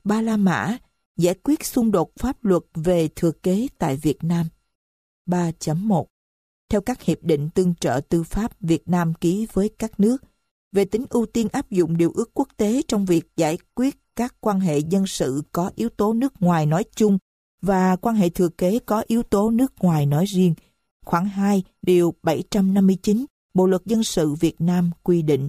Ba La Mã, giải quyết xung đột pháp luật về thừa kế tại Việt Nam. 3.1 Theo các hiệp định tương trợ tư pháp Việt Nam ký với các nước, về tính ưu tiên áp dụng điều ước quốc tế trong việc giải quyết các quan hệ dân sự có yếu tố nước ngoài nói chung và quan hệ thừa kế có yếu tố nước ngoài nói riêng, khoản 2, điều 759 Bộ luật dân sự Việt Nam quy định.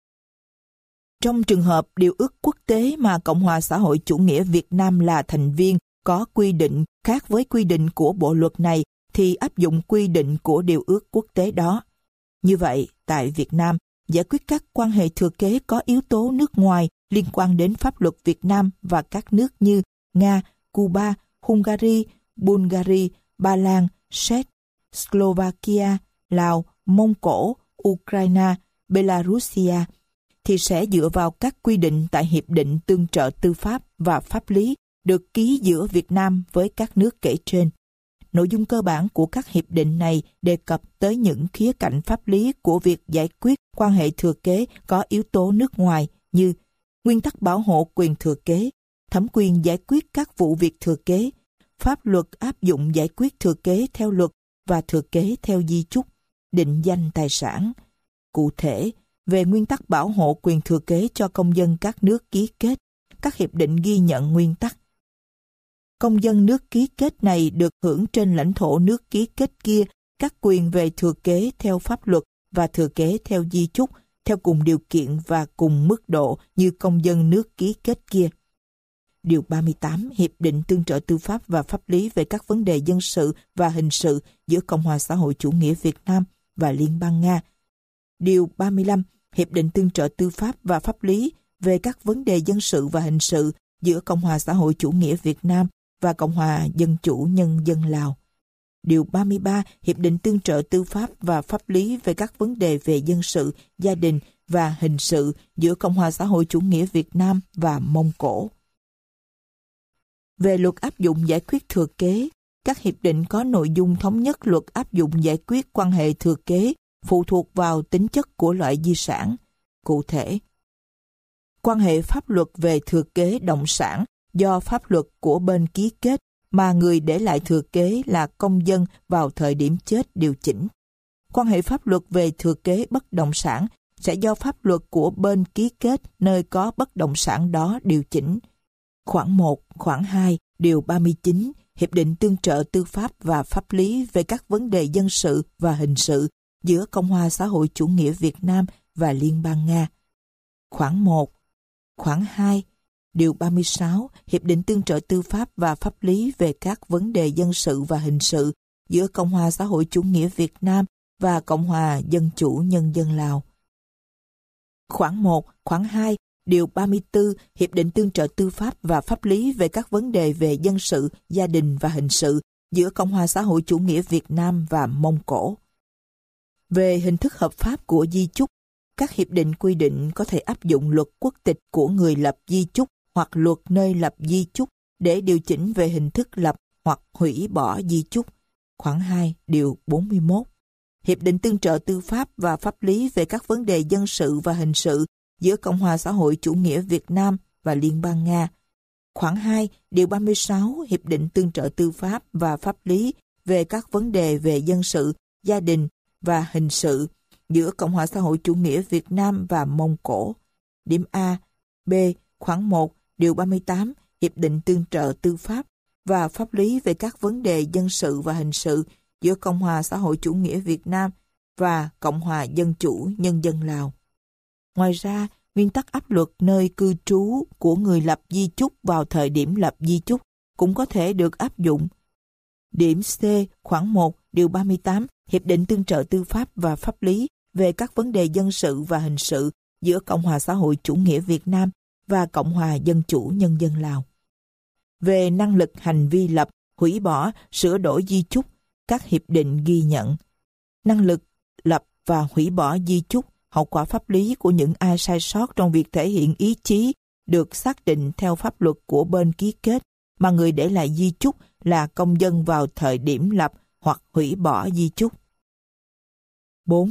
Trong trường hợp điều ước quốc tế mà Cộng hòa xã hội chủ nghĩa Việt Nam là thành viên có quy định khác với quy định của bộ luật này thì áp dụng quy định của điều ước quốc tế đó. Như vậy, tại Việt Nam, giải quyết các quan hệ thừa kế có yếu tố nước ngoài liên quan đến pháp luật Việt Nam và các nước như Nga, Cuba, Hungary, Bulgaria, Ba Lan, Séc, Slovakia, Lào, Mông Cổ, Ukraine, Belarusia thì sẽ dựa vào các quy định tại Hiệp định Tương trợ Tư pháp và Pháp lý được ký giữa Việt Nam với các nước kể trên. Nội dung cơ bản của các hiệp định này đề cập tới những khía cạnh pháp lý của việc giải quyết quan hệ thừa kế có yếu tố nước ngoài như nguyên tắc bảo hộ quyền thừa kế, thẩm quyền giải quyết các vụ việc thừa kế, pháp luật áp dụng giải quyết thừa kế theo luật và thừa kế theo di chúc, định danh tài sản. Cụ thể, về nguyên tắc bảo hộ quyền thừa kế cho công dân các nước ký kết, các hiệp định ghi nhận nguyên tắc. Công dân nước ký kết này được hưởng trên lãnh thổ nước ký kết kia các quyền về thừa kế theo pháp luật và thừa kế theo di chúc, theo cùng điều kiện và cùng mức độ như công dân nước ký kết kia. Điều 38 Hiệp định Tương trợ Tư pháp và Pháp lý về các vấn đề dân sự và hình sự giữa Cộng hòa xã hội chủ nghĩa Việt Nam và Liên bang Nga. Điều 35 Hiệp định Tương trợ Tư pháp và Pháp lý về các vấn đề dân sự và hình sự giữa Cộng hòa xã hội chủ nghĩa Việt Nam và Cộng hòa Dân chủ Nhân dân Lào. Điều 33 Hiệp định Tương trợ Tư pháp và Pháp lý về các vấn đề về dân sự, gia đình và hình sự giữa Cộng hòa xã hội chủ nghĩa Việt Nam và Mông Cổ. Về luật áp dụng giải quyết thừa kế, các hiệp định có nội dung thống nhất luật áp dụng giải quyết quan hệ thừa kế phụ thuộc vào tính chất của loại di sản. Cụ thể, quan hệ pháp luật về thừa kế động sản do pháp luật của bên ký kết mà người để lại thừa kế là công dân vào thời điểm chết điều chỉnh. Quan hệ pháp luật về thừa kế bất động sản sẽ do pháp luật của bên ký kết nơi có bất động sản đó điều chỉnh. Khoản 1, khoản 2, điều 39, Hiệp định Tương trợ Tư pháp và Pháp lý về các vấn đề dân sự và hình sự giữa Cộng hòa xã hội chủ nghĩa Việt Nam và Liên bang Nga. Khoản 1, khoản 2, điều 36, Hiệp định Tương trợ Tư pháp và Pháp lý về các vấn đề dân sự và hình sự giữa Cộng hòa xã hội chủ nghĩa Việt Nam và Cộng hòa Dân chủ Nhân dân Lào. Khoản 1, khoản 2, điều 34, Hiệp định Tương trợ Tư pháp và Pháp lý về các vấn đề về dân sự, gia đình và hình sự giữa Cộng hòa xã hội chủ nghĩa Việt Nam và Mông Cổ. Về hình thức hợp pháp của di chúc, các hiệp định quy định có thể áp dụng luật quốc tịch của người lập di chúc hoặc luật nơi lập di chúc để điều chỉnh về hình thức lập hoặc hủy bỏ di chúc. Khoản 2, điều 41. Hiệp định Tương trợ Tư pháp và Pháp lý về các vấn đề dân sự và hình sự giữa Cộng hòa xã hội chủ nghĩa Việt Nam và Liên bang Nga. Khoản 2, điều 36, Hiệp định Tương trợ Tư pháp và Pháp lý về các vấn đề về dân sự, gia đình và hình sự giữa Cộng hòa xã hội chủ nghĩa Việt Nam và Mông Cổ. Điểm A, B, khoản 1, điều 38, Hiệp định Tương trợ Tư pháp và Pháp lý về các vấn đề dân sự và hình sự giữa Cộng hòa xã hội chủ nghĩa Việt Nam và Cộng hòa Dân chủ Nhân dân Lào. Ngoài ra, nguyên tắc áp luật nơi cư trú của người lập di chúc vào thời điểm lập di chúc cũng có thể được áp dụng. Điểm C, khoản 1, điều 38, Hiệp định Tương trợ Tư pháp và Pháp lý về các vấn đề dân sự và hình sự giữa Cộng hòa xã hội chủ nghĩa Việt Nam và Cộng hòa Dân chủ Nhân dân Lào. Về năng lực hành vi lập, hủy bỏ, sửa đổi di chúc, các hiệp định ghi nhận năng lực lập và hủy bỏ di chúc, hậu quả pháp lý của những ai sai sót trong việc thể hiện ý chí được xác định theo pháp luật của bên ký kết mà người để lại di chúc là công dân vào thời điểm lập hoặc hủy bỏ di chúc.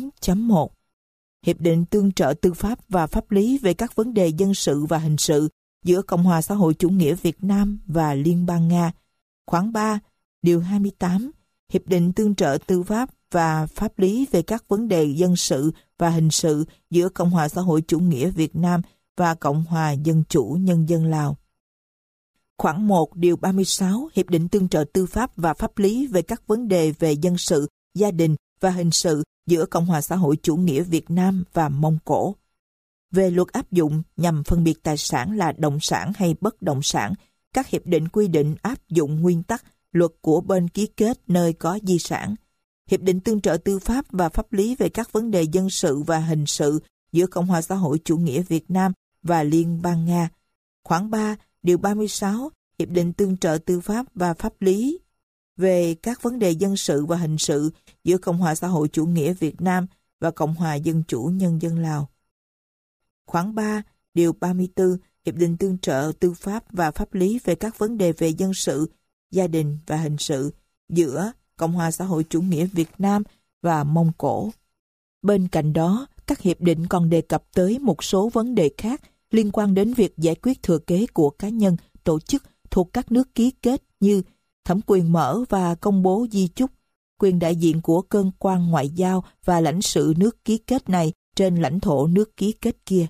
4.1 Hiệp định Tương trợ Tư pháp và Pháp lý về các vấn đề dân sự và hình sự giữa Cộng hòa xã hội chủ nghĩa Việt Nam và Liên bang Nga. Khoản 3, điều 28, Hiệp định tương trợ tư pháp và pháp lý về các vấn đề dân sự và hình sự giữa Cộng hòa xã hội chủ nghĩa Việt Nam và Cộng hòa Dân chủ Nhân dân Lào. Khoản 1, điều 36, Hiệp định tương trợ tư pháp và pháp lý về các vấn đề về dân sự, gia đình và hình sự giữa Cộng hòa xã hội chủ nghĩa Việt Nam và Mông Cổ. Về luật áp dụng nhằm phân biệt tài sản là động sản hay bất động sản, các hiệp định quy định áp dụng nguyên tắc luật của bên ký kết nơi có di sản. Hiệp định tương trợ tư pháp và pháp lý về các vấn đề dân sự và hình sự giữa Cộng hòa xã hội chủ nghĩa Việt Nam và Liên bang Nga. Khoản 3, điều 36, Hiệp định tương trợ tư pháp và pháp lý về các vấn đề dân sự và hình sự giữa Cộng hòa xã hội chủ nghĩa Việt Nam và Cộng hòa Dân chủ Nhân dân Lào. Khoản 3, điều 34, Hiệp định tương trợ tư pháp và pháp lý về các vấn đề về dân sự, gia đình và hình sự giữa Cộng hòa xã hội chủ nghĩa Việt Nam và Mông Cổ. Bên cạnh đó, các hiệp định còn đề cập tới một số vấn đề khác liên quan đến việc giải quyết thừa kế của cá nhân, tổ chức thuộc các nước ký kết như thẩm quyền mở và công bố di chúc, quyền đại diện của cơ quan ngoại giao và lãnh sự nước ký kết này trên lãnh thổ nước ký kết kia.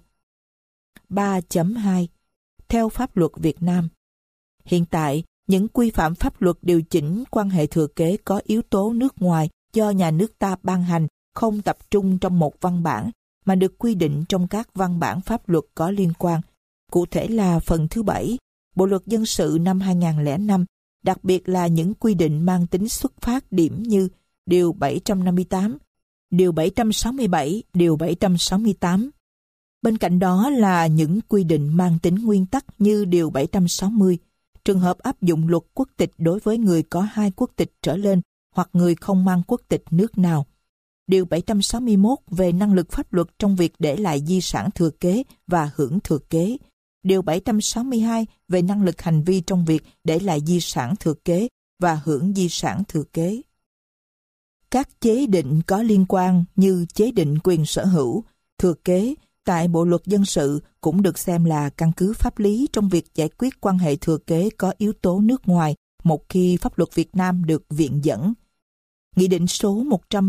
3.2 Theo pháp luật Việt Nam. Hiện tại, những quy phạm pháp luật điều chỉnh quan hệ thừa kế có yếu tố nước ngoài do nhà nước ta ban hành không tập trung trong một văn bản, mà được quy định trong các văn bản pháp luật có liên quan. Cụ thể là phần thứ 7, Bộ luật dân sự năm 2005, đặc biệt là những quy định mang tính xuất phát điểm như Điều 758, Điều 767, Điều 768. Bên cạnh đó là những quy định mang tính nguyên tắc như Điều 760, trường hợp áp dụng luật quốc tịch đối với người có 2 quốc tịch trở lên hoặc người không mang quốc tịch nước nào. Điều 761 về năng lực pháp luật trong việc để lại di sản thừa kế và hưởng thừa kế. Điều 762 về năng lực hành vi trong việc để lại di sản thừa kế và hưởng di sản thừa kế. Các chế định có liên quan như chế định quyền sở hữu, thừa kế tại Bộ luật dân sự cũng được xem là căn cứ pháp lý trong việc giải quyết quan hệ thừa kế có yếu tố nước ngoài một khi pháp luật Việt Nam được viện dẫn. Nghị định số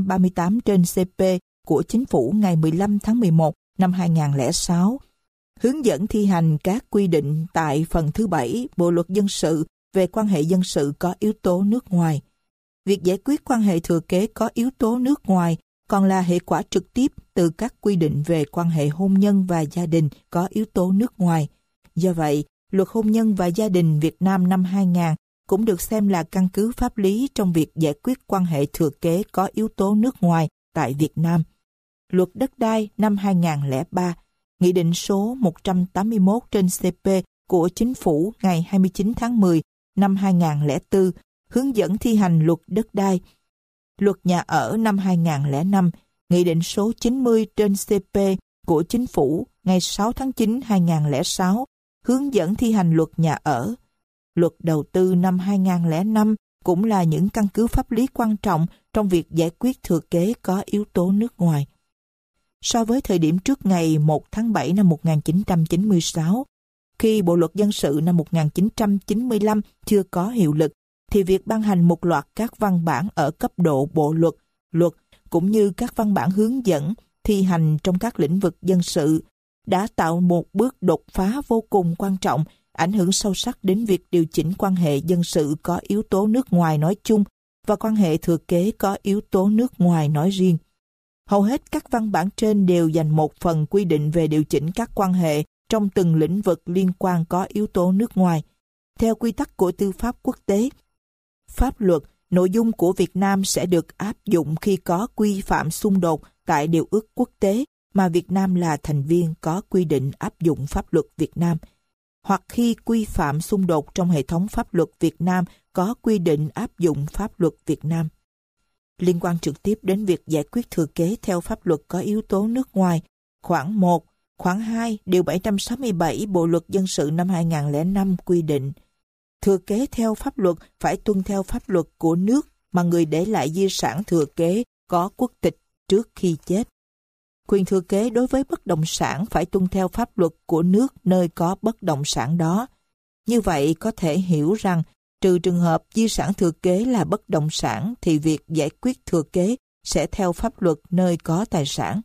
138/CP của Chính phủ ngày 15 tháng 11 năm 2006 hướng dẫn thi hành các quy định tại phần thứ 7 Bộ luật dân sự về quan hệ dân sự có yếu tố nước ngoài. Việc giải quyết quan hệ thừa kế có yếu tố nước ngoài còn là hệ quả trực tiếp từ các quy định về quan hệ hôn nhân và gia đình có yếu tố nước ngoài. Do vậy, Luật Hôn nhân và Gia đình Việt Nam năm 2000 cũng được xem là căn cứ pháp lý trong việc giải quyết quan hệ thừa kế có yếu tố nước ngoài tại Việt Nam. Luật Đất đai năm 2003, Nghị định số 181/CP của Chính phủ ngày 29 tháng 10 năm 2004 hướng dẫn thi hành Luật Đất đai. Luật Nhà ở năm 2005, Nghị định số 90/CP của Chính phủ ngày 6 tháng 9 2006 hướng dẫn thi hành Luật Nhà ở. Luật Đầu tư năm 2005 cũng là những căn cứ pháp lý quan trọng trong việc giải quyết thừa kế có yếu tố nước ngoài. So với thời điểm trước ngày 1 tháng 7 năm 1996, khi Bộ luật dân sự năm 1995 chưa có hiệu lực, thì việc ban hành một loạt các văn bản ở cấp độ bộ luật cũng như các văn bản hướng dẫn thi hành trong các lĩnh vực dân sự đã tạo một bước đột phá vô cùng quan trọng, ảnh hưởng sâu sắc đến việc điều chỉnh quan hệ dân sự có yếu tố nước ngoài nói chung và quan hệ thừa kế có yếu tố nước ngoài nói riêng. Hầu hết các văn bản trên đều dành một phần quy định về điều chỉnh các quan hệ trong từng lĩnh vực liên quan có yếu tố nước ngoài. Theo quy tắc của tư pháp quốc tế, pháp luật, nội dung của Việt Nam sẽ được áp dụng khi có quy phạm xung đột tại điều ước quốc tế mà Việt Nam là thành viên có quy định áp dụng pháp luật Việt Nam, hoặc khi quy phạm xung đột trong hệ thống pháp luật Việt Nam có quy định áp dụng pháp luật Việt Nam. Liên quan trực tiếp đến việc giải quyết thừa kế theo pháp luật có yếu tố nước ngoài, khoản 1, khoản 2, điều 767 Bộ luật dân sự năm 2005 quy định, thừa kế theo pháp luật phải tuân theo pháp luật của nước mà người để lại di sản thừa kế có quốc tịch trước khi chết. Quyền thừa kế đối với bất động sản phải tuân theo pháp luật của nước nơi có bất động sản đó. Như vậy có thể hiểu rằng, trừ trường hợp di sản thừa kế là bất động sản thì việc giải quyết thừa kế sẽ theo pháp luật nơi có tài sản.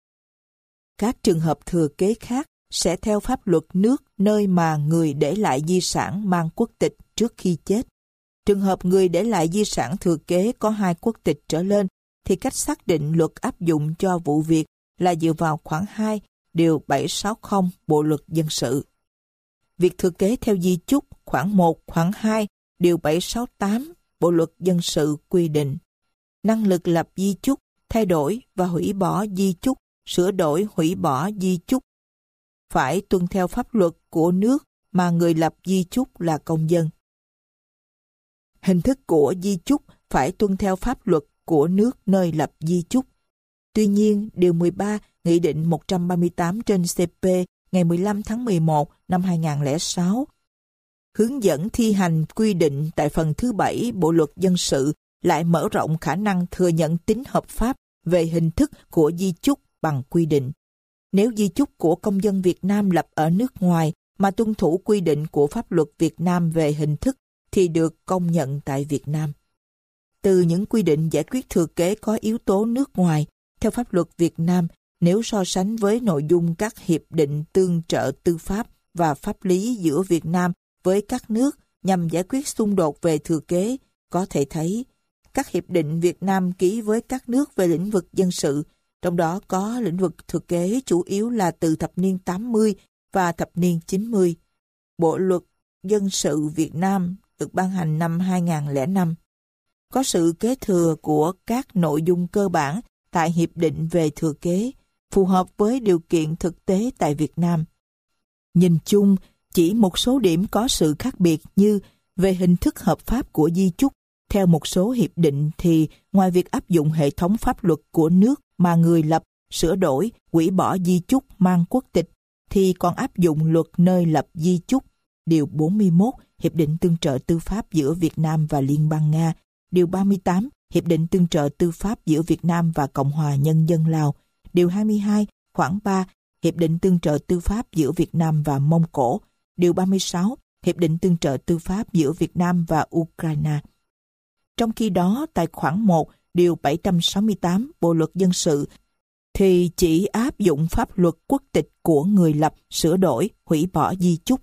Các trường hợp thừa kế khác sẽ theo pháp luật nước nơi mà người để lại di sản mang quốc tịch trước khi chết. Trường hợp người để lại di sản thừa kế có 2 quốc tịch trở lên thì cách xác định luật áp dụng cho vụ việc là dựa vào khoản 2, điều 760 Bộ luật dân sự. Việc thừa kế theo di chúc khoản 1, khoản 2, điều 768 Bộ luật dân sự quy định năng lực lập di chúc, thay đổi và hủy bỏ di chúc, sửa đổi hủy bỏ di chúc phải tuân theo pháp luật của nước mà người lập di chúc là công dân. Hình thức của di chúc phải tuân theo pháp luật của nước nơi lập di chúc. Tuy nhiên, điều 13 Nghị định 138/CP ngày 15 tháng 11 năm 2006 hướng dẫn thi hành quy định tại phần thứ 7 Bộ luật dân sự lại mở rộng khả năng thừa nhận tính hợp pháp về hình thức của di chúc bằng quy định. Nếu di chúc của công dân Việt Nam lập ở nước ngoài mà tuân thủ quy định của pháp luật Việt Nam về hình thức thì được công nhận tại Việt Nam. Từ những quy định giải quyết thừa kế có yếu tố nước ngoài, theo pháp luật Việt Nam, nếu so sánh với nội dung các hiệp định tương trợ tư pháp và pháp lý giữa Việt Nam với các nước nhằm giải quyết xung đột về thừa kế, có thể thấy các hiệp định Việt Nam ký với các nước về lĩnh vực dân sự, trong đó có lĩnh vực thừa kế chủ yếu là từ thập niên 80 và thập niên 90. Bộ luật dân sự Việt Nam được ban hành năm 2005. Có sự kế thừa của các nội dung cơ bản tại hiệp định về thừa kế, phù hợp với điều kiện thực tế tại Việt Nam. Nhìn chung, chỉ một số điểm có sự khác biệt như về hình thức hợp pháp của di chúc. Theo một số hiệp định thì ngoài việc áp dụng hệ thống pháp luật của nước mà người lập, sửa đổi, hủy bỏ di chúc mang quốc tịch, thì còn áp dụng luật nơi lập di chúc, điều 41 Hiệp định tương trợ tư pháp giữa Việt Nam và Liên bang Nga, điều 38 Hiệp định tương trợ tư pháp giữa Việt Nam và Cộng hòa Nhân dân Lào, điều 22 khoản 3 Hiệp định tương trợ tư pháp giữa Việt Nam và Mông Cổ, điều 36 Hiệp định tương trợ tư pháp giữa Việt Nam và Ukraine. Trong khi đó, tại khoản 1, điều 768 Bộ luật dân sự thì chỉ áp dụng pháp luật quốc tịch của người lập, sửa đổi, hủy bỏ di chúc.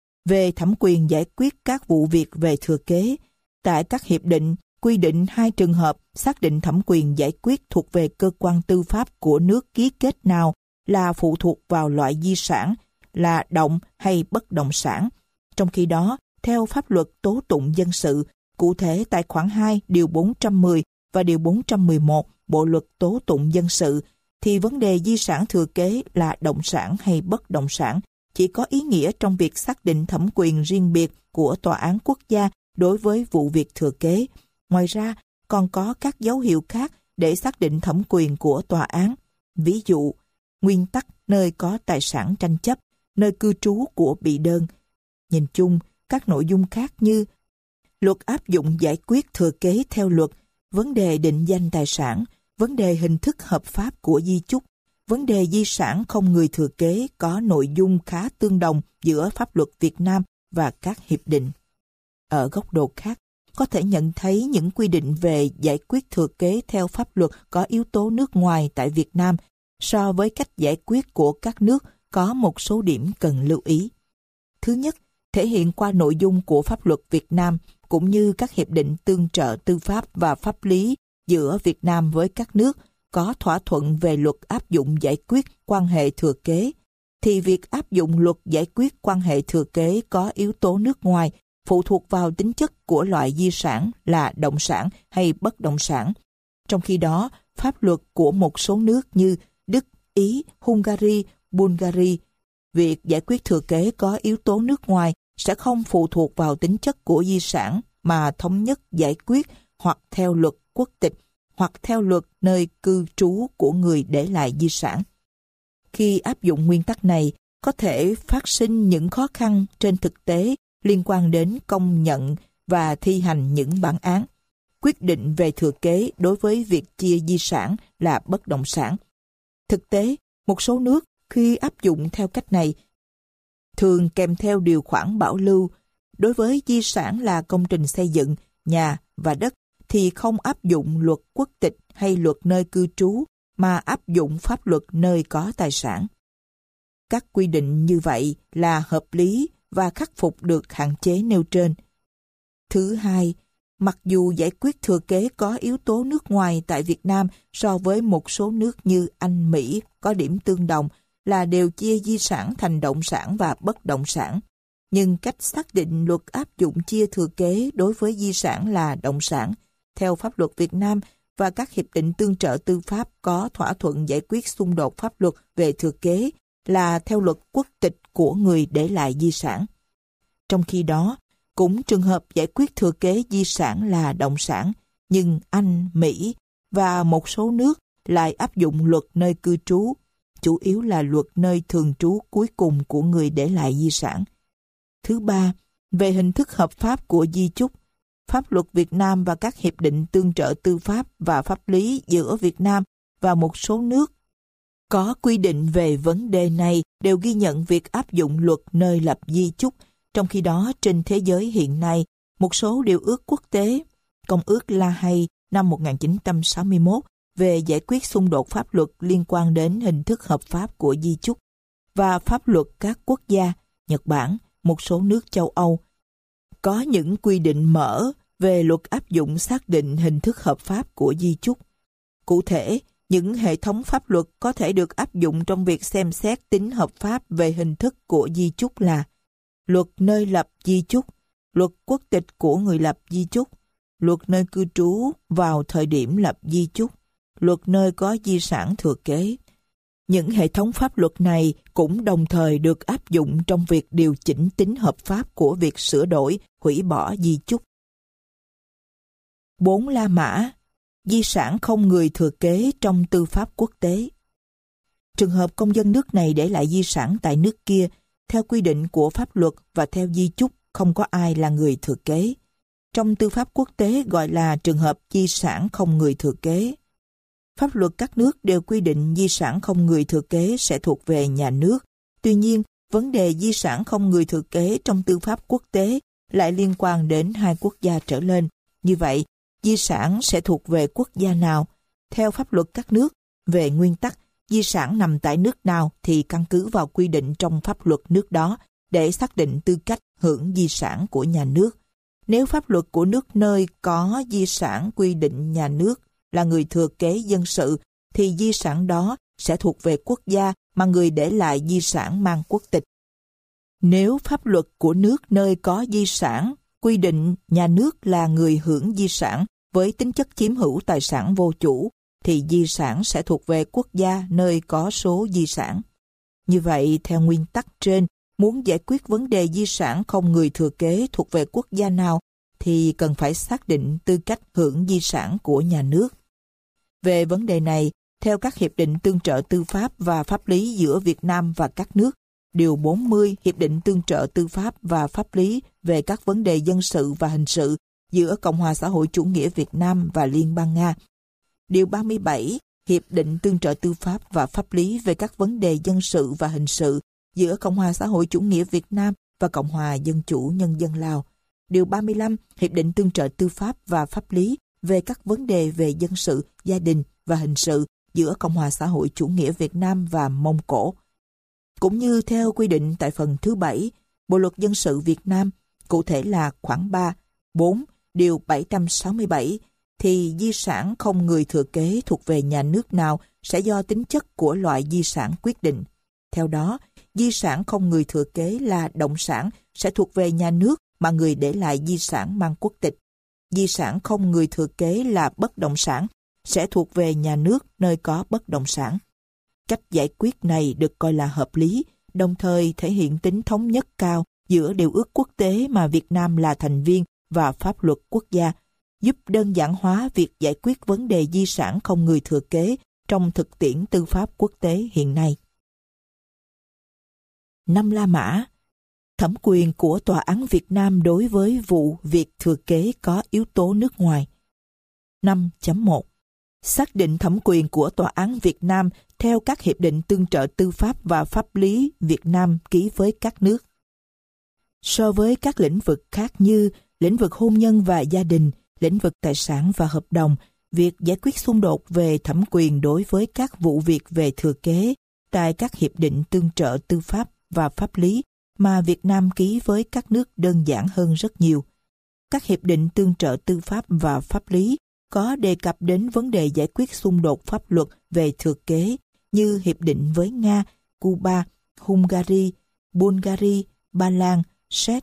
Về thẩm quyền giải quyết các vụ việc về thừa kế, tại các hiệp định quy định 2 trường hợp xác định thẩm quyền giải quyết thuộc về cơ quan tư pháp của nước ký kết nào là phụ thuộc vào loại di sản, là động hay bất động sản. Trong khi đó, theo pháp luật tố tụng dân sự, cụ thể tại khoản 2 điều 410 và điều 411 Bộ luật tố tụng dân sự, thì vấn đề di sản thừa kế là động sản hay bất động sản chỉ có ý nghĩa trong việc xác định thẩm quyền riêng biệt của Tòa án Quốc gia đối với vụ việc thừa kế. Ngoài ra, còn có các dấu hiệu khác để xác định thẩm quyền của tòa án. Ví dụ, nguyên tắc nơi có tài sản tranh chấp, nơi cư trú của bị đơn. Nhìn chung, các nội dung khác như luật áp dụng giải quyết thừa kế theo luật, vấn đề định danh tài sản, vấn đề hình thức hợp pháp của di chúc, vấn đề di sản không người thừa kế có nội dung khá tương đồng giữa pháp luật Việt Nam và các hiệp định. Ở góc độ khác, có thể nhận thấy những quy định về giải quyết thừa kế theo pháp luật có yếu tố nước ngoài tại Việt Nam so với cách giải quyết của các nước có một số điểm cần lưu ý. Thứ nhất, thể hiện qua nội dung của pháp luật Việt Nam cũng như các hiệp định tương trợ tư pháp và pháp lý giữa Việt Nam với các nước có thỏa thuận về luật áp dụng giải quyết quan hệ thừa kế, thì việc áp dụng luật giải quyết quan hệ thừa kế có yếu tố nước ngoài phụ thuộc vào tính chất của loại di sản là động sản hay bất động sản. Trong khi đó, pháp luật của một số nước như Đức, Ý, Hungary, Bulgaria, việc giải quyết thừa kế có yếu tố nước ngoài sẽ không phụ thuộc vào tính chất của di sản mà thống nhất giải quyết hoặc theo luật quốc tịch hoặc theo luật nơi cư trú của người để lại di sản. Khi áp dụng nguyên tắc này, có thể phát sinh những khó khăn trên thực tế liên quan đến công nhận và thi hành những bản án, quyết định về thừa kế đối với việc chia di sản là bất động sản. Thực tế, một số nước khi áp dụng theo cách này thường kèm theo điều khoản bảo lưu. Đối với di sản là công trình xây dựng, nhà và đất thì không áp dụng luật quốc tịch hay luật nơi cư trú mà áp dụng pháp luật nơi có tài sản. Các quy định như vậy là hợp lý và khắc phục được hạn chế nêu trên. Thứ hai, mặc dù giải quyết thừa kế có yếu tố nước ngoài tại Việt Nam so với một số nước như Anh, Mỹ có điểm tương đồng là đều chia di sản thành động sản và bất động sản. Nhưng cách xác định luật áp dụng chia thừa kế đối với di sản là động sản, theo pháp luật Việt Nam và các hiệp định tương trợ tư pháp có thỏa thuận giải quyết xung đột pháp luật về thừa kế là theo luật quốc tịch của người để lại di sản. Trong khi đó, cũng trường hợp giải quyết thừa kế di sản là động sản, nhưng Anh, Mỹ và một số nước lại áp dụng luật nơi cư trú, chủ yếu là luật nơi thường trú cuối cùng của người để lại di sản. Thứ ba, về hình thức hợp pháp của di chúc, pháp luật Việt Nam và các hiệp định tương trợ tư pháp và pháp lý giữa Việt Nam và một số nước có quy định về vấn đề này đều ghi nhận việc áp dụng luật nơi lập di chúc. Trong khi đó, trên thế giới hiện nay, một số điều ước quốc tế, Công ước La Hay năm 1961 về giải quyết xung đột pháp luật liên quan đến hình thức hợp pháp của di chúc và pháp luật các quốc gia, Nhật Bản, một số nước châu Âu, có những quy định mở về luật áp dụng xác định hình thức hợp pháp của di chúc. Cụ thể, những hệ thống pháp luật có thể được áp dụng trong việc xem xét tính hợp pháp về hình thức của di chúc là luật nơi lập di chúc, luật quốc tịch của người lập di chúc, luật nơi cư trú vào thời điểm lập di chúc, luật nơi có di sản thừa kế. Những hệ thống pháp luật này cũng đồng thời được áp dụng trong việc điều chỉnh tính hợp pháp của việc sửa đổi, hủy bỏ di chúc. 4. La Mã, di sản không người thừa kế trong tư pháp quốc tế. Trường hợp công dân nước này để lại di sản tại nước kia, theo quy định của pháp luật và theo di chúc không có ai là người thừa kế. Trong tư pháp quốc tế gọi là trường hợp di sản không người thừa kế. Pháp luật các nước đều quy định di sản không người thừa kế sẽ thuộc về nhà nước. Tuy nhiên, vấn đề di sản không người thừa kế trong tư pháp quốc tế lại liên quan đến hai quốc gia trở lên. Như vậy, di sản sẽ thuộc về quốc gia nào? Theo pháp luật các nước, về nguyên tắc, di sản nằm tại nước nào thì căn cứ vào quy định trong pháp luật nước đó để xác định tư cách hưởng di sản của nhà nước. Nếu pháp luật của nước nơi có di sản quy định nhà nước là người thừa kế dân sự, thì di sản đó sẽ thuộc về quốc gia mà người để lại di sản mang quốc tịch. Nếu pháp luật của nước nơi có di sản quy định nhà nước là người hưởng di sản với tính chất chiếm hữu tài sản vô chủ, thì di sản sẽ thuộc về quốc gia nơi có số di sản. Như vậy, theo nguyên tắc trên, muốn giải quyết vấn đề di sản không người thừa kế thuộc về quốc gia nào, thì cần phải xác định tư cách hưởng di sản của nhà nước. Về vấn đề này, theo các hiệp định tương trợ tư pháp và pháp lý giữa Việt Nam và các nước, Điều 40 Hiệp định tương trợ tư pháp và pháp lý về các vấn đề dân sự và hình sự giữa Cộng hòa xã hội chủ nghĩa Việt Nam và Liên bang Nga. Điều 37 Hiệp định tương trợ tư pháp và pháp lý về các vấn đề dân sự và hình sự giữa Cộng hòa xã hội chủ nghĩa Việt Nam và Cộng hòa Dân chủ Nhân dân Lào. Điều 35 Hiệp định tương trợ tư pháp và pháp lý về các vấn đề về dân sự, gia đình và hình sự giữa Cộng hòa xã hội chủ nghĩa Việt Nam và Mông Cổ. Cũng như theo quy định tại phần thứ 7 Bộ luật dân sự Việt Nam, cụ thể là khoản 3, 4, điều 767, thì di sản không người thừa kế thuộc về nhà nước nào sẽ do tính chất của loại di sản quyết định. Theo đó, di sản không người thừa kế là động sản sẽ thuộc về nhà nước mà người để lại di sản mang quốc tịch. Di sản không người thừa kế là bất động sản sẽ thuộc về nhà nước nơi có bất động sản. Cách giải quyết này được coi là hợp lý, đồng thời thể hiện tính thống nhất cao giữa điều ước quốc tế mà Việt Nam là thành viên và pháp luật quốc gia, giúp đơn giản hóa việc giải quyết vấn đề di sản không người thừa kế trong thực tiễn tư pháp quốc tế hiện nay. 5. La Mã, thẩm quyền của Tòa án Việt Nam đối với vụ việc thừa kế có yếu tố nước ngoài. 5.1 Xác định thẩm quyền của Tòa án Việt Nam theo các hiệp định tương trợ tư pháp và pháp lý Việt Nam ký với các nước. So với các lĩnh vực khác như lĩnh vực hôn nhân và gia đình, lĩnh vực tài sản và hợp đồng, việc giải quyết xung đột về thẩm quyền đối với các vụ việc về thừa kế tại các hiệp định tương trợ tư pháp và pháp lý mà Việt Nam ký với các nước đơn giản hơn rất nhiều. Các hiệp định tương trợ tư pháp và pháp lý có đề cập đến vấn đề giải quyết xung đột pháp luật về thừa kế như hiệp định với Nga, Cuba, Hungary, Bulgaria, Ba Lan, Séc,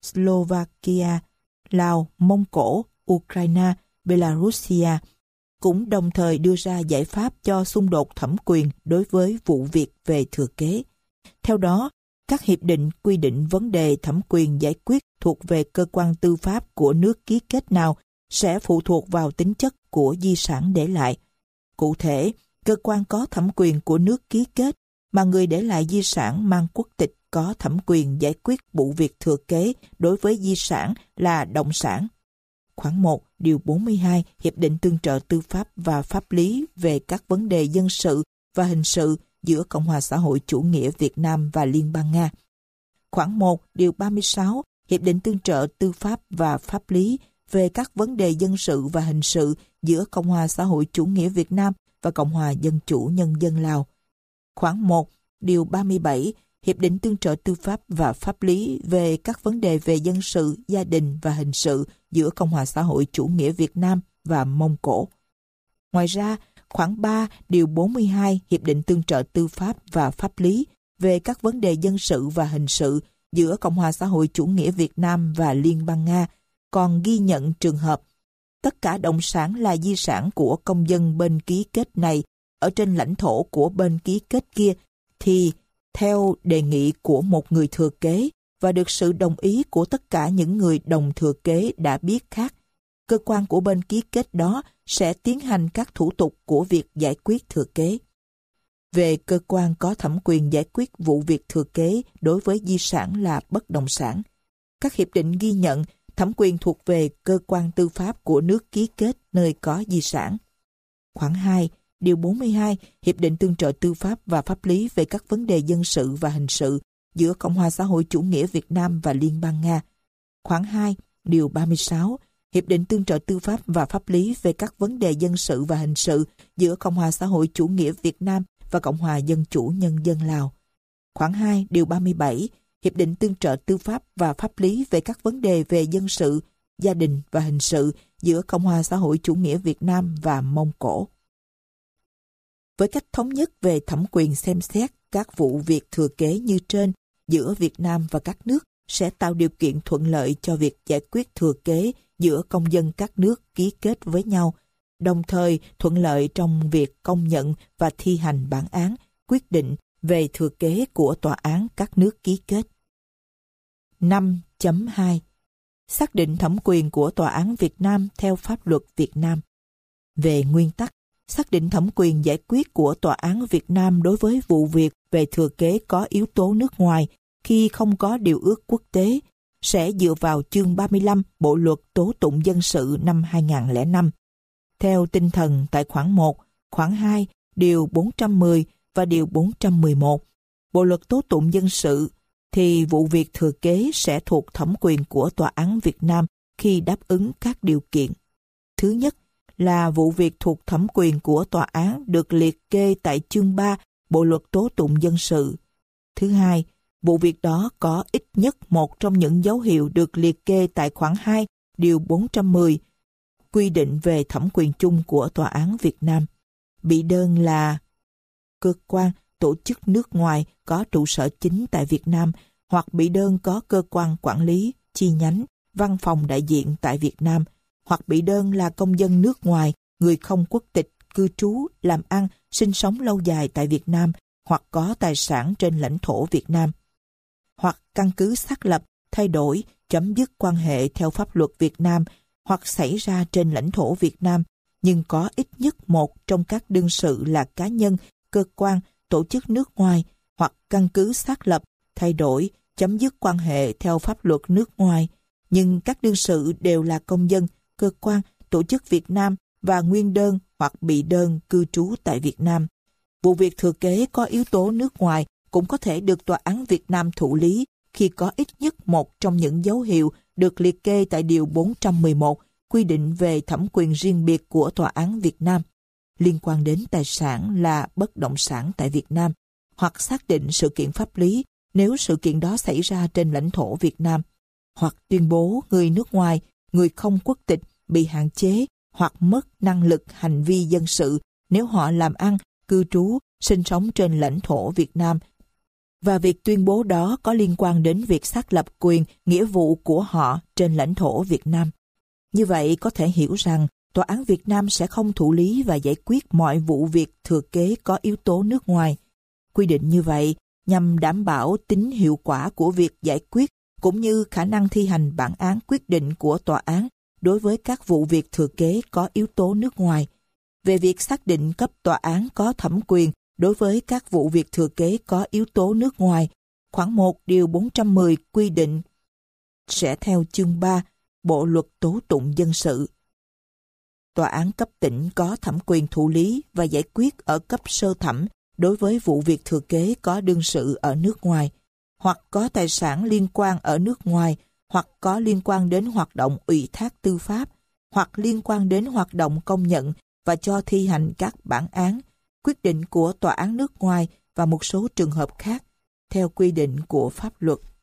Slovakia, Lào, Mông Cổ, Ukraine, Belarusia, cũng đồng thời đưa ra giải pháp cho xung đột thẩm quyền đối với vụ việc về thừa kế. Theo đó, các hiệp định quy định vấn đề thẩm quyền giải quyết thuộc về cơ quan tư pháp của nước ký kết nào sẽ phụ thuộc vào tính chất của di sản để lại. Cụ thể, cơ quan có thẩm quyền của nước ký kết mà người để lại di sản mang quốc tịch có thẩm quyền giải quyết vụ việc thừa kế đối với di sản là động sản. Khoản 1, điều 42 Hiệp định tương trợ tư pháp và pháp lý về các vấn đề dân sự và hình sự giữa Cộng hòa xã hội chủ nghĩa Việt Nam và Liên bang Nga. Khoản 1, điều 36 Hiệp định tương trợ tư pháp và pháp lý về các vấn đề dân sự và hình sự giữa Cộng hòa xã hội chủ nghĩa Việt Nam và Cộng hòa Dân chủ Nhân dân Lào. Khoản 1, điều 37 Hiệp định tương trợ tư pháp và pháp lý về các vấn đề về dân sự, gia đình và hình sự giữa Cộng hòa xã hội chủ nghĩa Việt Nam và Mông Cổ. Ngoài ra, khoản 3, điều 42 Hiệp định tương trợ tư pháp và pháp lý về các vấn đề dân sự và hình sự giữa Cộng hòa xã hội chủ nghĩa Việt Nam và Liên bang Nga còn ghi nhận trường hợp tất cả động sản là di sản của công dân bên ký kết này ở trên lãnh thổ của bên ký kết kia thì theo đề nghị của một người thừa kế và được sự đồng ý của tất cả những người đồng thừa kế đã biết khác, cơ quan của bên ký kết đó sẽ tiến hành các thủ tục của việc giải quyết thừa kế. Về cơ quan có thẩm quyền giải quyết vụ việc thừa kế đối với di sản là bất động sản, các hiệp định ghi nhận thẩm quyền thuộc về cơ quan tư pháp của nước ký kết nơi có di sản. Khoản 2, điều 42 Hiệp định tương trợ tư pháp và pháp lý về các vấn đề dân sự và hình sự giữa Cộng hòa xã hội chủ nghĩa Việt Nam và Liên bang Nga. Khoản 2, điều 36 Hiệp định tương trợ tư pháp và pháp lý về các vấn đề dân sự và hình sự giữa Cộng hòa xã hội chủ nghĩa Việt Nam và Cộng hòa Dân chủ Nhân dân Lào. Khoản 2, điều 37 Hiệp định tương trợ tư pháp và pháp lý về các vấn đề về dân sự, gia đình và hình sự giữa Cộng hòa xã hội chủ nghĩa Việt Nam và Mông Cổ. Với cách thống nhất về thẩm quyền xem xét các vụ việc thừa kế như trên giữa Việt Nam và các nước sẽ tạo điều kiện thuận lợi cho việc giải quyết thừa kế giữa công dân các nước ký kết với nhau, đồng thời thuận lợi trong việc công nhận và thi hành bản án, quyết định về thừa kế của tòa án các nước ký kết. 5.2 Xác định thẩm quyền của Tòa án Việt Nam theo pháp luật Việt Nam. Về nguyên tắc, xác định thẩm quyền giải quyết của Tòa án Việt Nam đối với vụ việc về thừa kế có yếu tố nước ngoài khi không có điều ước quốc tế sẽ dựa vào chương 35 Bộ Luật Tố tụng dân sự năm 2005. Theo tinh thần tại khoản 1, khoản 2, điều 410 và điều 411 Bộ Luật Tố tụng dân sự thì vụ việc thừa kế sẽ thuộc thẩm quyền của Tòa án Việt Nam khi đáp ứng các điều kiện. Thứ nhất là vụ việc thuộc thẩm quyền của tòa án được liệt kê tại chương 3 Bộ Luật Tố tụng dân sự. Thứ hai, vụ việc đó có ít nhất một trong những dấu hiệu được liệt kê tại khoản 2, điều 410, quy định về thẩm quyền chung của Tòa án Việt Nam. Bị đơn là cơ quan, tổ chức nước ngoài có trụ sở chính tại Việt Nam hoặc bị đơn có cơ quan quản lý, chi nhánh, văn phòng đại diện tại Việt Nam, hoặc bị đơn là công dân nước ngoài, người không quốc tịch, cư trú, làm ăn, sinh sống lâu dài tại Việt Nam, hoặc có tài sản trên lãnh thổ Việt Nam, hoặc căn cứ xác lập, thay đổi, chấm dứt quan hệ theo pháp luật Việt Nam, hoặc xảy ra trên lãnh thổ Việt Nam, nhưng có ít nhất một trong các đương sự là cá nhân, cơ quan, tổ chức nước ngoài, hoặc căn cứ xác lập, thay đổi, chấm dứt quan hệ theo pháp luật nước ngoài, nhưng các đương sự đều là công dân, cơ quan, tổ chức Việt Nam và nguyên đơn hoặc bị đơn cư trú tại Việt Nam. Vụ việc thừa kế có yếu tố nước ngoài cũng có thể được Tòa án Việt Nam thụ lý khi có ít nhất một trong những dấu hiệu được liệt kê tại Điều 411 quy định về thẩm quyền riêng biệt của Tòa án Việt Nam liên quan đến tài sản là bất động sản tại Việt Nam, hoặc xác định sự kiện pháp lý nếu sự kiện đó xảy ra trên lãnh thổ Việt Nam, hoặc tuyên bố người nước ngoài, người không quốc tịch bị hạn chế hoặc mất năng lực hành vi dân sự nếu họ làm ăn, cư trú, sinh sống trên lãnh thổ Việt Nam, và việc tuyên bố đó có liên quan đến việc xác lập quyền, nghĩa vụ của họ trên lãnh thổ Việt Nam. Như vậy có thể hiểu rằng Tòa án Việt Nam sẽ không thụ lý và giải quyết mọi vụ việc thừa kế có yếu tố nước ngoài. Quy định như vậy nhằm đảm bảo tính hiệu quả của việc giải quyết cũng như khả năng thi hành bản án quyết định của tòa án đối với các vụ việc thừa kế có yếu tố nước ngoài. Về việc xác định cấp tòa án có thẩm quyền đối với các vụ việc thừa kế có yếu tố nước ngoài, khoản 1 điều 410 quy định sẽ theo chương 3 Bộ luật tố tụng dân sự. Tòa án cấp tỉnh có thẩm quyền thụ lý và giải quyết ở cấp sơ thẩm đối với vụ việc thừa kế có đương sự ở nước ngoài, hoặc có tài sản liên quan ở nước ngoài, hoặc có liên quan đến hoạt động ủy thác tư pháp, hoặc liên quan đến hoạt động công nhận và cho thi hành các bản án, quyết định của tòa án nước ngoài và một số trường hợp khác, theo quy định của pháp luật.